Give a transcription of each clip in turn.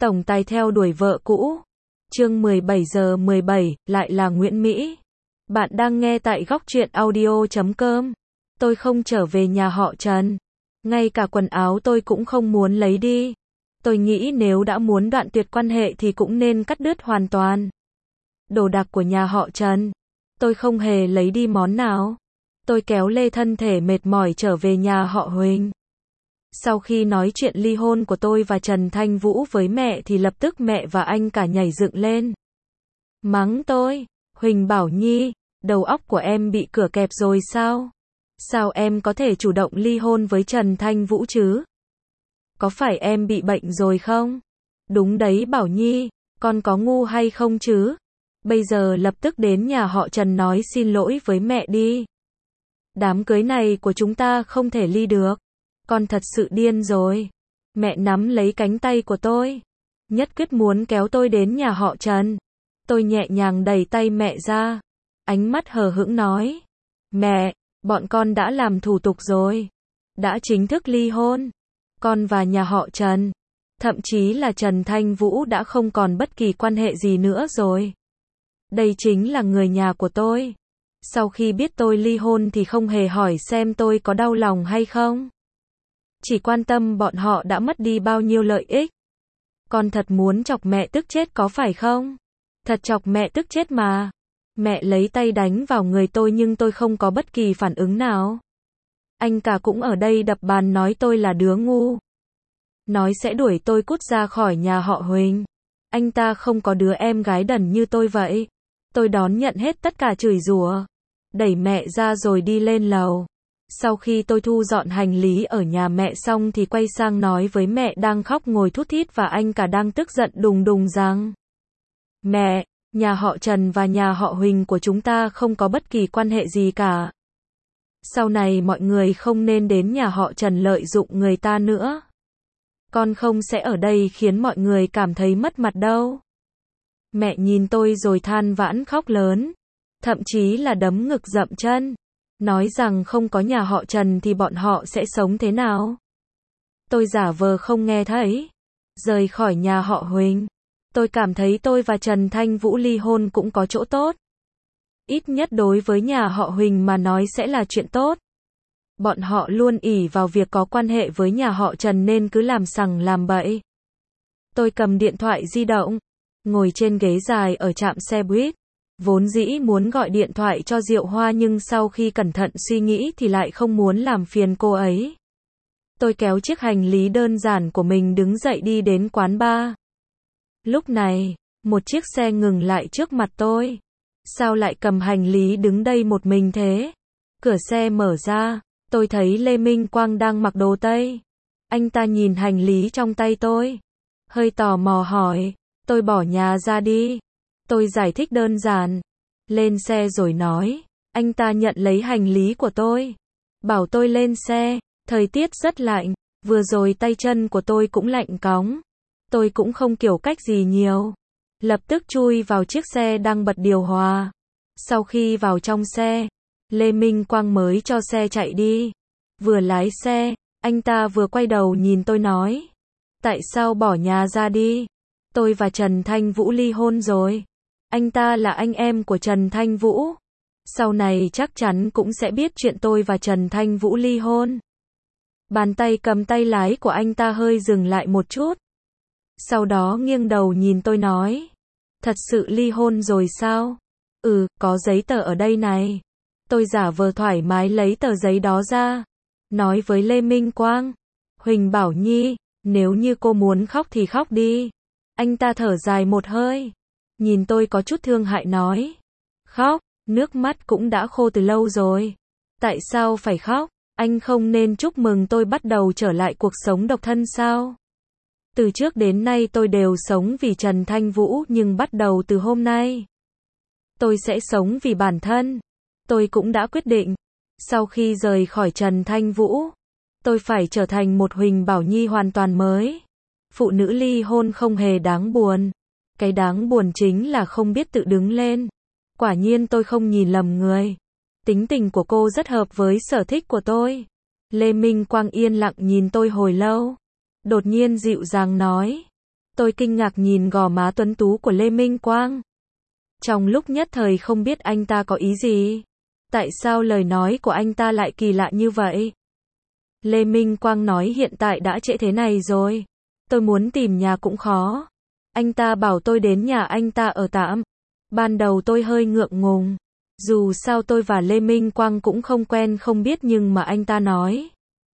Tổng tài theo đuổi vợ cũ. Chương 17:17, lại là Nguyễn Mỹ. Bạn đang nghe tại Góc Truyện Audio.com. Tôi không trở về nhà họ Trần. Ngay cả quần áo tôi cũng không muốn lấy đi. Tôi nghĩ nếu đã muốn đoạn tuyệt quan hệ thì cũng nên cắt đứt hoàn toàn. Đồ đạc của nhà họ Trần, tôi không hề lấy đi món nào. Tôi kéo lê thân thể mệt mỏi trở về nhà họ Huỳnh. Sau khi nói chuyện ly hôn của tôi và Trần Thanh Vũ với mẹ thì lập tức mẹ và anh cả nhảy dựng lên. Mắng tôi, Huỳnh Bảo Nhi, đầu óc của em bị cửa kẹp rồi sao? Sao em có thể chủ động ly hôn với Trần Thanh Vũ chứ? Có phải em bị bệnh rồi không? Đúng đấy Bảo Nhi, con có ngu hay không chứ? Bây giờ lập tức đến nhà họ Trần nói xin lỗi với mẹ đi. Đám cưới này của chúng ta không thể ly được. Con thật sự điên rồi. Mẹ nắm lấy cánh tay của tôi, nhất quyết muốn kéo tôi đến nhà họ Trần. Tôi nhẹ nhàng đẩy tay mẹ ra, ánh mắt hờ hững nói: Mẹ, bọn con đã làm thủ tục rồi. Đã chính thức ly hôn. Con và nhà họ Trần, thậm chí là Trần Thanh Vũ đã không còn bất kỳ quan hệ gì nữa rồi. Đây chính là người nhà của tôi. Sau khi biết tôi ly hôn thì không hề hỏi xem tôi có đau lòng hay không. Chỉ quan tâm bọn họ đã mất đi bao nhiêu lợi ích. Con thật muốn chọc mẹ tức chết có phải không? Thật chọc mẹ tức chết mà. Mẹ lấy tay đánh vào người tôi nhưng tôi không có bất kỳ phản ứng nào. Anh cả cũng ở đây đập bàn nói tôi là đứa ngu. Nói sẽ đuổi tôi cút ra khỏi nhà họ Huỳnh. Anh ta không có đứa em gái đần như tôi vậy. Tôi đón nhận hết tất cả chửi rủa, đẩy mẹ ra rồi đi lên lầu. Sau khi tôi thu dọn hành lý ở nhà mẹ xong thì quay sang nói với mẹ đang khóc ngồi thút thít và anh cả đang tức giận đùng đùng rằng: Mẹ, nhà họ Trần và nhà họ Huỳnh của chúng ta không có bất kỳ quan hệ gì cả. Sau này mọi người không nên đến nhà họ Trần lợi dụng người ta nữa. Con không sẽ ở đây khiến mọi người cảm thấy mất mặt đâu. Mẹ nhìn tôi rồi than vãn khóc lớn, thậm chí là đấm ngực dậm chân, nói rằng không có nhà họ Trần thì bọn họ sẽ sống thế nào. Tôi giả vờ không nghe thấy. Rời khỏi nhà họ Huỳnh, tôi cảm thấy tôi và Trần Thanh Vũ ly hôn cũng có chỗ tốt. Ít nhất đối với nhà họ Huỳnh mà nói sẽ là chuyện tốt. Bọn họ luôn ỷ vào việc có quan hệ với nhà họ Trần nên cứ làm sằng làm bậy. Tôi cầm điện thoại di động, ngồi trên ghế dài ở trạm xe buýt. Vốn dĩ muốn gọi điện thoại cho Diệu Hoa nhưng sau khi cẩn thận suy nghĩ thì lại không muốn làm phiền cô ấy. Tôi kéo chiếc hành lý đơn giản của mình đứng dậy đi đến quán bar. Lúc này, một chiếc xe ngừng lại trước mặt tôi. Sao lại cầm hành lý đứng đây một mình thế? Cửa xe mở ra, tôi thấy Lê Minh Quang đang mặc đồ Tây. Anh ta nhìn hành lý trong tay tôi, hơi tò mò hỏi: Tôi bỏ nhà ra đi. Tôi giải thích đơn giản, lên xe rồi nói. Anh ta nhận lấy hành lý của tôi, bảo tôi lên xe. Thời tiết rất lạnh, vừa rồi tay chân của tôi cũng lạnh cóng. Tôi cũng không kiểu cách gì nhiều, lập tức chui vào chiếc xe đang bật điều hòa. Sau khi vào trong xe, Lê Minh Quang mới cho xe chạy đi. Vừa lái xe, anh ta vừa quay đầu nhìn tôi nói: Tại sao bỏ nhà ra đi? Tôi và Trần Thanh Vũ ly hôn rồi. Anh ta là anh em của Trần Thanh Vũ. Sau này chắc chắn cũng sẽ biết chuyện tôi và Trần Thanh Vũ ly hôn. Bàn tay cầm tay lái của anh ta hơi dừng lại một chút. Sau đó nghiêng đầu nhìn tôi nói: Thật sự ly hôn rồi sao? Ừ, có giấy tờ ở đây này. Tôi giả vờ thoải mái lấy tờ giấy đó ra, nói với Lê Minh Quang: Huỳnh Bảo Nhi, nếu như cô muốn khóc thì khóc đi. Anh ta thở dài một hơi, nhìn tôi có chút thương hại nói: Khóc, nước mắt cũng đã khô từ lâu rồi. Tại sao phải khóc? Anh không nên chúc mừng tôi bắt đầu trở lại cuộc sống độc thân sao? Từ trước đến nay tôi đều sống vì Trần Thanh Vũ nhưng bắt đầu từ hôm nay, tôi sẽ sống vì bản thân. Tôi cũng đã quyết định, sau khi rời khỏi Trần Thanh Vũ, tôi phải trở thành một Huỳnh Bảo Nhi hoàn toàn mới. Phụ nữ ly hôn không hề đáng buồn. Cái đáng buồn chính là không biết tự đứng lên. Quả nhiên tôi không nhìn lầm người. Tính tình của cô rất hợp với sở thích của tôi. Lê Minh Quang yên lặng nhìn tôi hồi lâu. Đột nhiên dịu dàng nói: Tôi kinh ngạc nhìn gò má tuấn tú của Lê Minh Quang. Trong lúc nhất thời không biết anh ta có ý gì. Tại sao lời nói của anh ta lại kỳ lạ như vậy? Lê Minh Quang nói hiện tại đã trễ thế này rồi. Tôi muốn tìm nhà cũng khó. Anh ta bảo tôi đến nhà anh ta ở tạm. Ban đầu tôi hơi ngượng ngùng. Dù sao tôi và Lê Minh Quang cũng không quen không biết nhưng mà anh ta nói.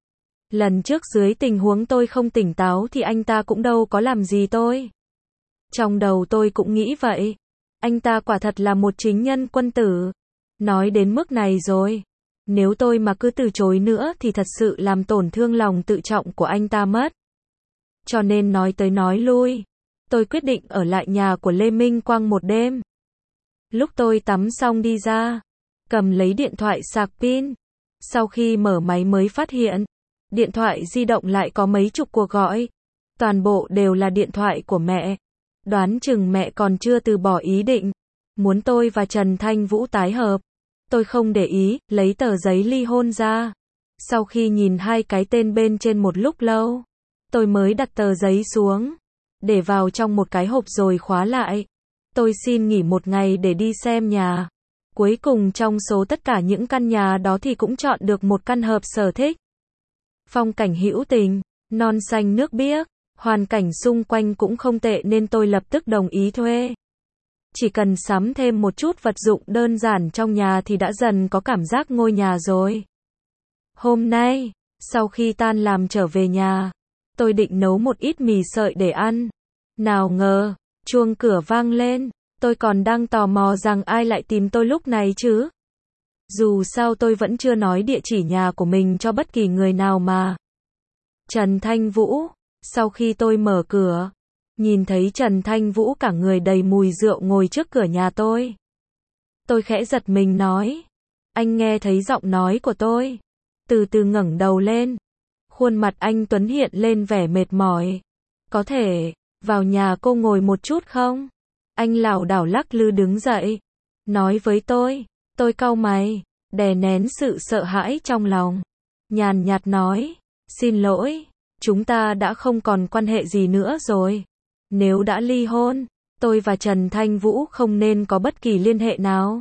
Lần trước dưới tình huống tôi không tỉnh táo thì anh ta cũng đâu có làm gì tôi. Trong đầu tôi cũng nghĩ vậy. Anh ta quả thật là một chính nhân quân tử. Nói đến mức này rồi. Nếu tôi mà cứ từ chối nữa thì thật sự làm tổn thương lòng tự trọng của anh ta mất. Cho nên nói tới nói lui. Tôi quyết định ở lại nhà của Lê Minh Quang một đêm. Lúc tôi tắm xong đi ra. Cầm lấy điện thoại sạc pin. Sau khi mở máy mới phát hiện. Điện thoại di động lại có mấy chục cuộc gọi. Toàn bộ đều là điện thoại của mẹ. Đoán chừng mẹ còn chưa từ bỏ ý định. Muốn tôi và Trần Thanh Vũ tái hợp. Tôi không để ý, lấy tờ giấy ly hôn ra. Sau khi nhìn hai cái tên bên trên một lúc lâu. Tôi mới đặt tờ giấy xuống. Để vào trong một cái hộp rồi khóa lại. Tôi xin nghỉ một ngày để đi xem nhà. Cuối cùng trong số tất cả những căn nhà đó thì cũng chọn được một căn hợp sở thích. Phong cảnh hữu tình, non xanh nước biếc, hoàn cảnh xung quanh cũng không tệ nên tôi lập tức đồng ý thuê. Chỉ cần sắm thêm một chút vật dụng đơn giản trong nhà thì đã dần có cảm giác ngôi nhà rồi. Hôm nay, sau khi tan làm trở về nhà, tôi định nấu một ít mì sợi để ăn. Nào ngờ, chuông cửa vang lên, tôi còn đang tò mò rằng ai lại tìm tôi lúc này chứ. Dù sao tôi vẫn chưa nói địa chỉ nhà của mình cho bất kỳ người nào mà. Trần Thanh Vũ, sau khi tôi mở cửa, nhìn thấy Trần Thanh Vũ cả người đầy mùi rượu ngồi trước cửa nhà tôi. Tôi khẽ giật mình nói. Anh nghe thấy giọng nói của tôi. Từ từ ngẩng đầu lên. Khuôn mặt anh Tuấn hiện lên vẻ mệt mỏi. Có thể, vào nhà cô ngồi một chút không? Anh lảo đảo lắc lư đứng dậy. Nói với tôi cau mày, đè nén sự sợ hãi trong lòng. Nhàn nhạt nói, xin lỗi, chúng ta đã không còn quan hệ gì nữa rồi. Nếu đã ly hôn, tôi và Trần Thanh Vũ không nên có bất kỳ liên hệ nào.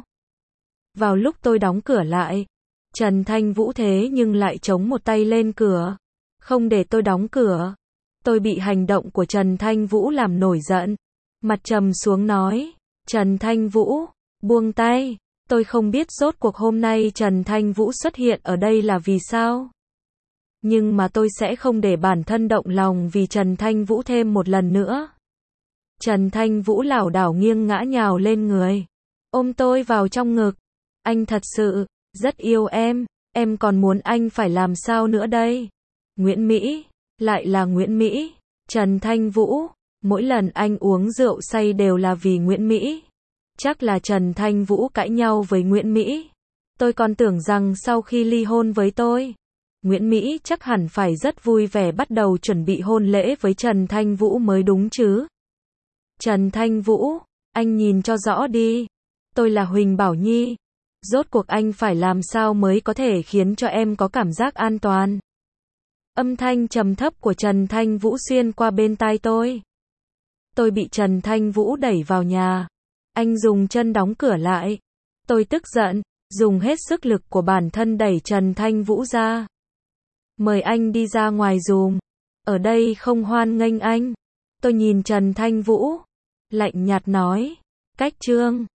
Vào lúc tôi đóng cửa lại, Trần Thanh Vũ thế nhưng lại chống một tay lên cửa, không để tôi đóng cửa. Tôi bị hành động của Trần Thanh Vũ làm nổi giận, mặt trầm xuống nói, Trần Thanh Vũ, buông tay. Tôi không biết rốt cuộc hôm nay Trần Thanh Vũ xuất hiện ở đây là vì sao. Nhưng mà tôi sẽ không để bản thân động lòng vì Trần Thanh Vũ thêm một lần nữa. Trần Thanh Vũ lảo đảo nghiêng ngã nhào lên người. Ôm tôi vào trong ngực. Anh thật sự, rất yêu em còn muốn anh phải làm sao nữa đây? Nguyễn Mỹ, lại là Nguyễn Mỹ. Trần Thanh Vũ, mỗi lần anh uống rượu say đều là vì Nguyễn Mỹ. Chắc là Trần Thanh Vũ cãi nhau với Nguyễn Mỹ. Tôi còn tưởng rằng sau khi ly hôn với tôi, Nguyễn Mỹ chắc hẳn phải rất vui vẻ bắt đầu chuẩn bị hôn lễ với Trần Thanh Vũ mới đúng chứ. Trần Thanh Vũ, anh nhìn cho rõ đi. Tôi là Huỳnh Bảo Nhi. Rốt cuộc anh phải làm sao mới có thể khiến cho em có cảm giác an toàn. Âm thanh trầm thấp của Trần Thanh Vũ xuyên qua bên tai tôi. Tôi bị Trần Thanh Vũ đẩy vào nhà. Anh dùng chân đóng cửa lại. Tôi tức giận, dùng hết sức lực của bản thân đẩy Trần Thanh Vũ ra. Mời anh đi ra ngoài dùm. Ở đây không hoan nghênh anh. Tôi nhìn Trần Thanh Vũ. Lạnh nhạt nói. Cách Trương.